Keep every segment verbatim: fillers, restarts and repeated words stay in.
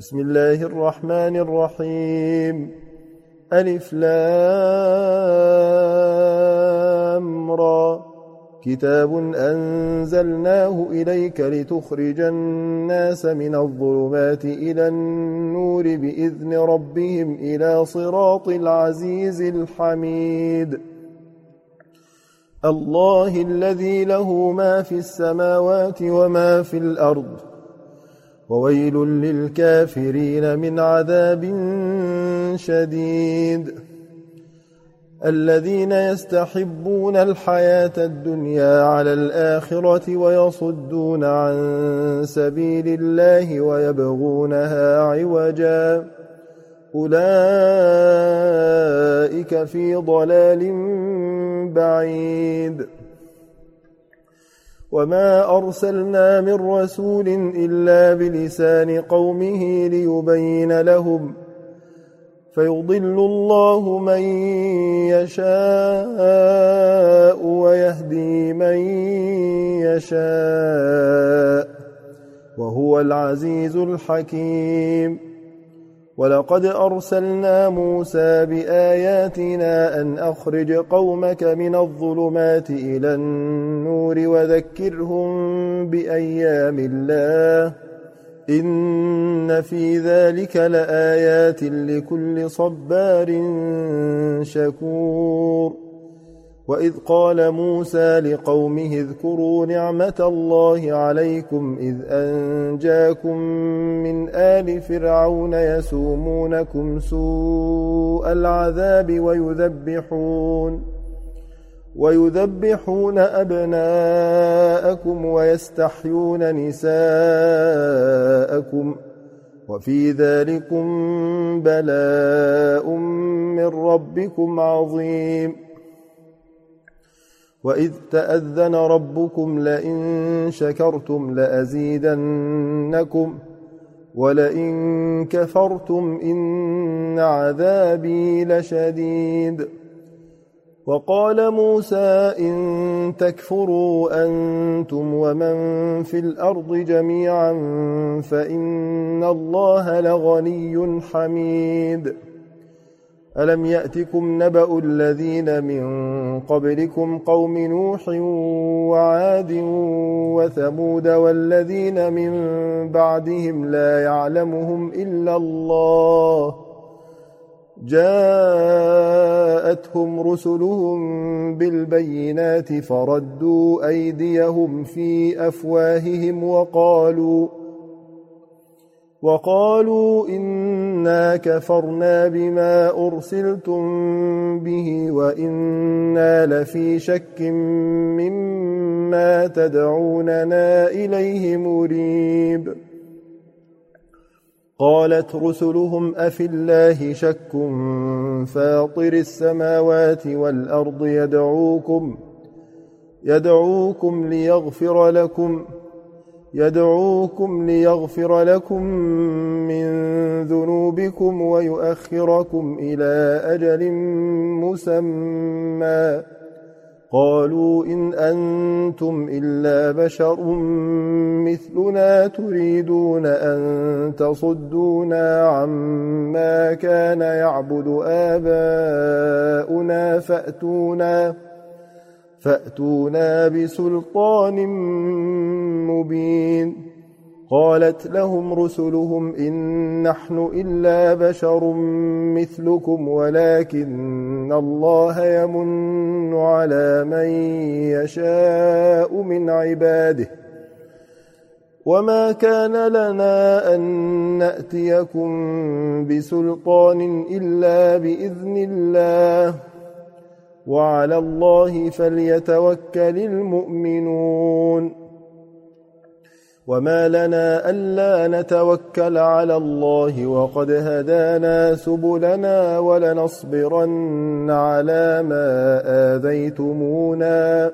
بسم الله الرحمن الرحيم ألف لام را كتاب أنزلناه إليك لتخرج الناس من الظلمات إلى النور بإذن ربهم إلى صراط العزيز الحميد الله الذي له ما في السماوات وما في الأرض وويل للكافرين من عذاب شديد الذين يستحبون الحياة الدنيا على الآخرة ويصدون عن سبيل الله ويبغونها عوجا أولئك في ضلال بعيد وما أرسلنا من رسول إلا بلسان قومه ليبين لهم فيضل الله من يشاء ويهدي من يشاء وهو العزيز الحكيم ولقد أرسلنا موسى بآياتنا أن أخرج قومك من الظلمات إلى النور وذكرهم بأيام الله إن في ذلك لآيات لكل صبار شكور وإذ قال موسى لقومه اذكروا نعمة الله عليكم إذ أنجاكم من آل فرعون يسومونكم سوء العذاب ويذبحون ويذبحون أبناءكم ويستحيون نساءكم وفي ذلكم بلاء من ربكم عظيم وإذ تأذن ربكم لئن شكرتم لأزيدنكم ولئن كفرتم إن عذابي لشديد وقال موسى إن تكفروا أنتم ومن في الأرض جميعا فإن الله لغني حميد ألم يأتكم نبأ الذين من قبلكم قوم نوح وعاد وثمود والذين من بعدهم لا يعلمهم إلا الله جاءتهم رسلهم بالبينات فردوا أيديهم في أفواههم وقالوا وقالوا إنا كفرنا بما أرسلتم به وإنا لفي شك مما تدعوننا إليه مريب قالت رسلهم أفي الله شك فاطر السماوات والأرض يدعوكم يدعوكم ليغفر لكم يدعوكم ليغفر لكم من ذنوبكم ويؤخركم إلى أجل مسمى قالوا إن أنتم إلا بشر مثلنا تريدون أن تصدونا عما كان يعبد آباؤنا فأتونا فأتونا بسلطان مبين قالت لهم رسلهم إن نحن إلا بشر مثلكم ولكن الله يمن على من يشاء من عباده وما كان لنا أن نأتيكم بسلطان إلا بإذن الله وعلى الله فليتوكل المؤمنون وما لنا ألا نتوكل على الله وقد هدانا سبلنا ولنصبرن على ما آذيتمونا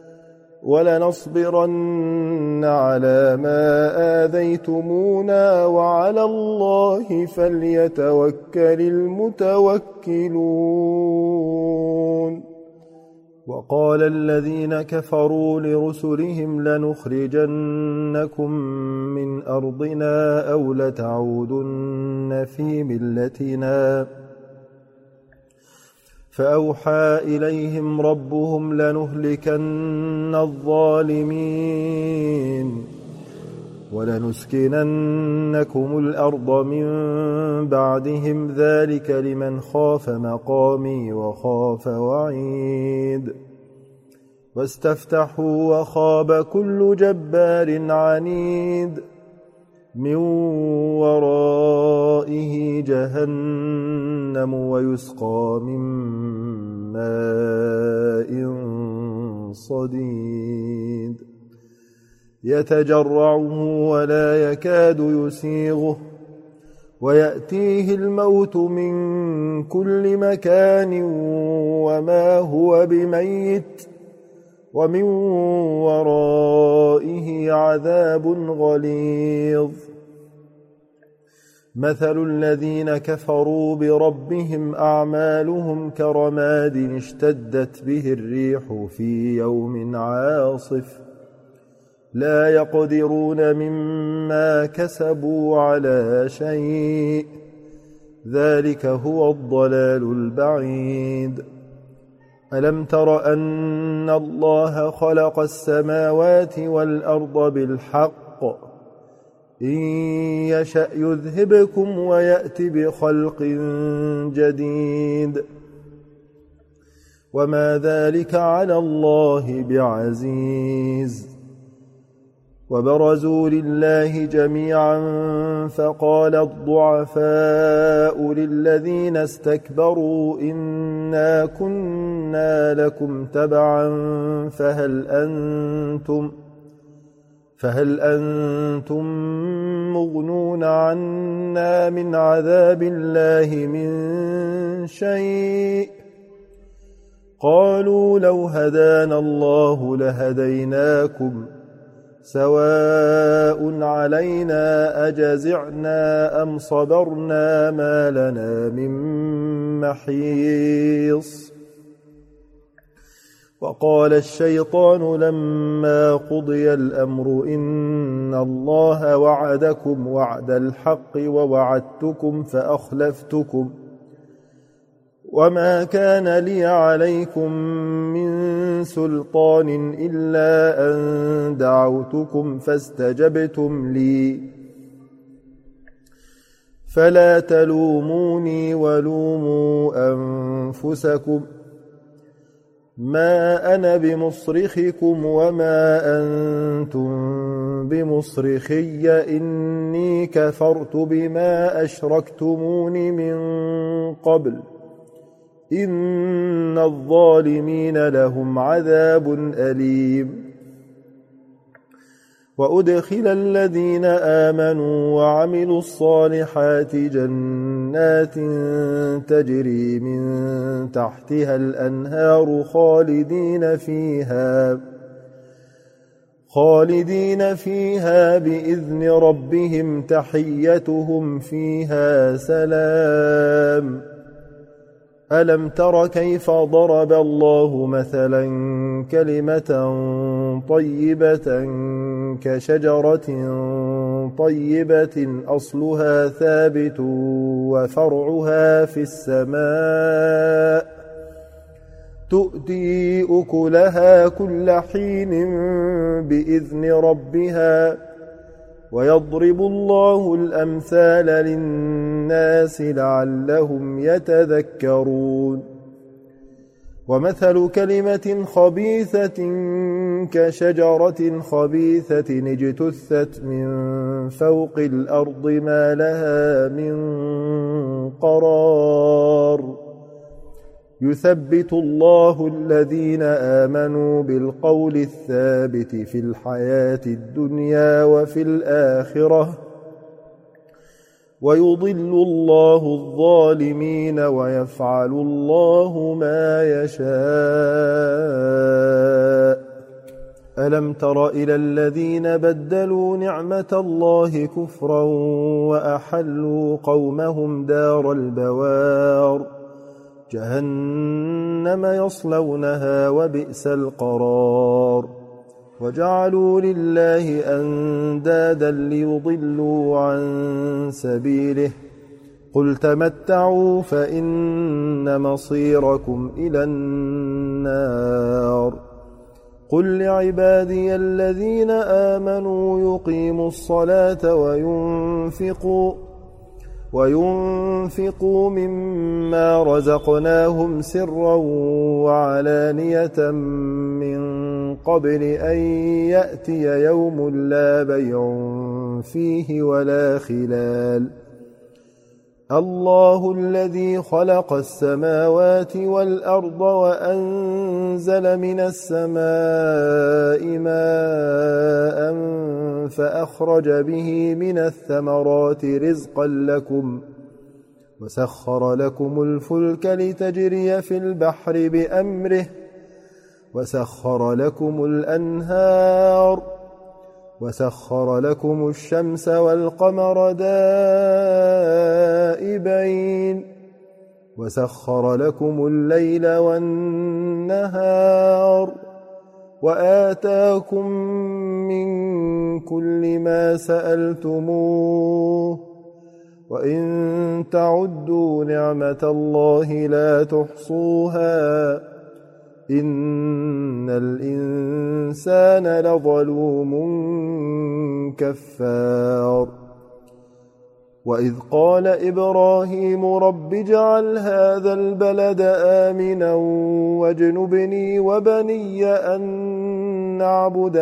ولنصبرن على ما آذيتمونا وعلى الله فليتوكل المتوكلون وقال الذين كفروا لرسلهم لنخرجنكم من أرضنا أو لتعودن في ملتنا فأوحى إليهم ربهم لنهلكن الظالمين ولنسكننكم الأرض من بعدهم ذلك لمن خاف مقامي وخاف وعيد واستفتحوا وخاب كل جبار عنيد من ورائه جهنم ويسقى من ماء صديد يتجرعه ولا يكاد يسيغه ويأتيه الموت من كل مكان وما هو بميت ومن ورائه عذاب غليظ مثل الذين كفروا بربهم أعمالهم كرماد اشتدت به الريح في يوم عاصف لا يقدرون مما كسبوا على شيء ذلك هو الضلال البعيد ألم تر أن الله خلق السماوات والأرض بالحق إن يشأ يذهبكم ويأت بخلق جديد وما ذلك على الله بعزيز وبرزوا لله جميعا فقال الضعفاء للذين استكبروا إنا كنا لكم تبعا فهل أنتم فهل أنتم مغنون عنا من عذاب الله من شيء قالوا لو هدانا الله لهديناكم سواء علينا أجزعنا أم صبرنا ما لنا من محيص وقال الشيطان لما قضي الأمر إن الله وعدكم وعد الحق ووعدتكم فأخلفتكم وما كان لي عليكم من سلطان إلا أن دعوتكم فاستجبتم لي فلا تلوموني ولوموا أنفسكم ما أنا بمصرخكم وما أنتم بمصرخي إني كفرت بما أشركتمون من قبل إن الظالمين لهم عذاب أليم وأدخل الذين آمنوا وعملوا الصالحات جنات تجري من تحتها الأنهار خالدين فيها خالدين فيها بإذن ربهم تحيتهم فيها سلام ألم تر كيف ضرب الله مثلا كلمة طيبة كشجرة طيبة أصلها ثابت وفرعها في السماء تؤتي أكلها كل حين بإذن ربها ويضرب الله الأمثال للناس لعلهم يتذكرون ومثل كلمة خبيثة كشجرة خبيثة اجتثت من فوق الأرض ما لها من قرار يثبت الله الذين آمنوا بالقول الثابت في الحياة الدنيا وفي الآخرة ويضل الله الظالمين ويفعل الله ما يشاء ألم تر إلى الذين بدلوا نعمة الله كفرا وأحلوا قومهم دار البوار جهنم يصلونها وبئس القرار وجعلوا لله أندادا ليضلوا عن سبيله قل تمتعوا فإن مصيركم إلى النار قل لعبادي الذين آمنوا يقيموا الصلاة وينفقوا وينفقوا مما رزقناهم سرا وعلانية من قبل أن يأتي يوم لا بيع فيه ولا خلال الله الذي خلق السماوات والأرض وأنزل من السماء ماء فأخرج به من الثمرات رزقا لكم وسخر لكم الفلك لتجري في البحر بأمره وسخر لكم الأنهار وسخر لكم الشمس والقمر دائبين وسخر لكم الليل والنهار وآتاكم من كل ما سألتموه وإن تعدوا نعمة الله لا تحصوها إن الإنسان لظلوم كفار وإذ قال إبراهيم رب اجعل هذا البلد آمنا واجنبني وبني أن نعبد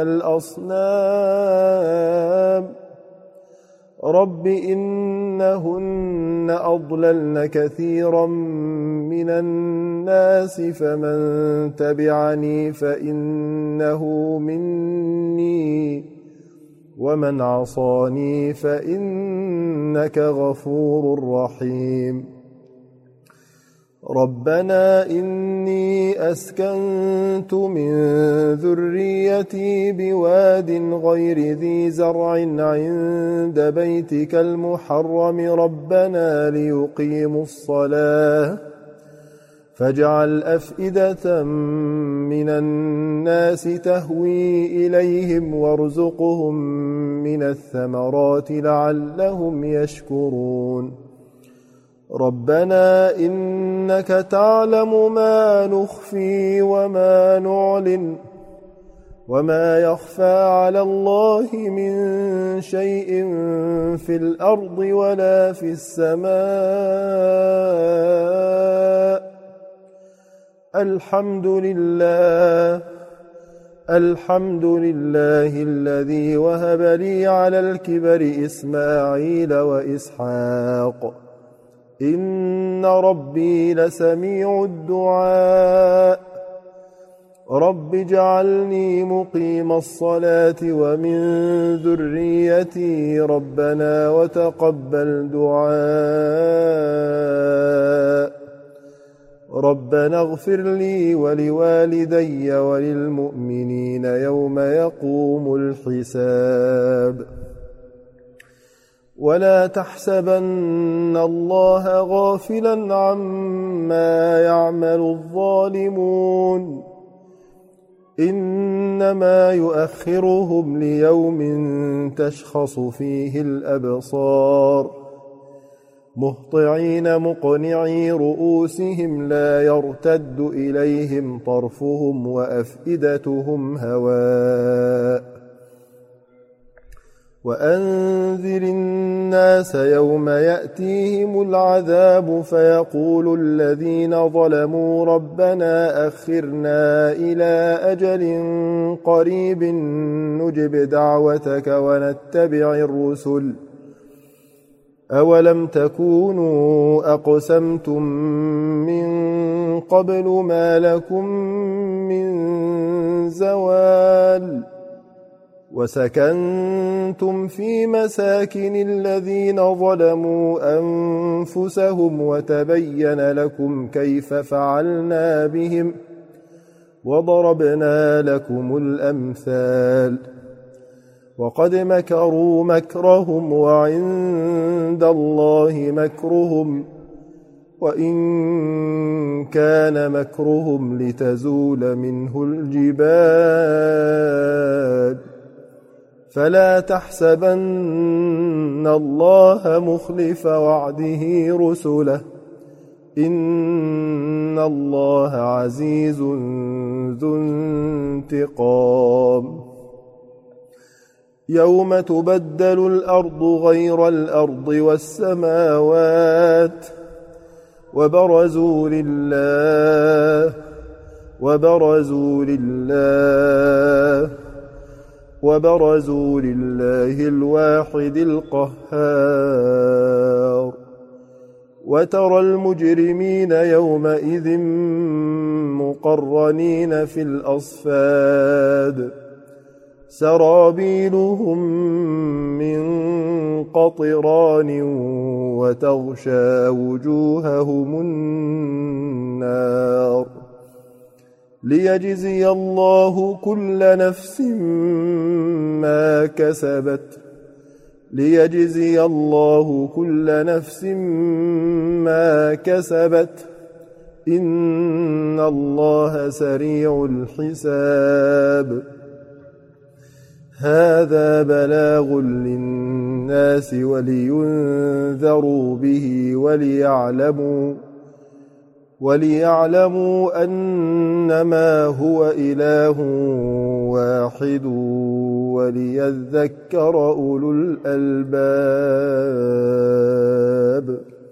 الأصنام رب إنهن أضللن كثيرا من الناس فمن تبعني فإنه مني ومن عصاني فإنك غفور رحيم ربنا إني أسكنت من ذريتي بواد غير ذي زرع عند بيتك المحرم ربنا ليقيموا الصلاة فاجعل أفئدة من الناس تهوي إليهم وارزقهم من الثمرات لعلهم يشكرون ربنا إنك تعلم ما نخفي وما نعلن وما يخفى على الله من شيء في الأرض ولا في السماء الحمد لله الحمد لله الذي وهب لي على الكبر إسماعيل وإسحاق إن ربي لسميع الدعاء رب اجعلني مقيم الصلاة ومن ذريتي ربنا وتقبل دعاء ربنا اغفر لي ولوالدي وللمؤمنين يوم يقوم الحساب ولا تحسبن الله غافلا عما يعمل الظالمون إنما يؤخرهم ليوم تشخص فيه الأبصار مهطعين مقنعي رؤوسهم لا يرتد إليهم طرفهم وأفئدتهم هواء وأنذر الناس يوم يأتيهم العذاب فيقول الذين ظلموا ربنا أخرنا إلى أجل قريب نجب دعوتك ونتبع الرسل أولم تكونوا أقسمتم من قبل ما لكم من زوال وسكنتم في مساكن الذين ظلموا أنفسهم وتبين لكم كيف فعلنا بهم وضربنا لكم الأمثال وقد مكروا مكرهم وعند الله مكرهم وإن كان مكرهم لتزول منه الجبال فلا تحسبن الله مخلف وعده رسله إن الله عزيز ذو انتقام يوم تبدل الأرض غير الأرض والسماوات وبرزوا لله وبرزوا لله وبرزوا لله الواحد القهار وترى المجرمين يومئذ مقرنين في الأصفاد سرابيلهم من قطران وتغشى وجوههم النار ليجزي الله كل نفس ما كسبت ليجزي الله كل نفس ما كسبت إن الله سريع الحساب هذا بلاغ للناس ولينذروا به وليعلموا وليعلموا أنما هو إله واحد وليذكر أولو الألباب.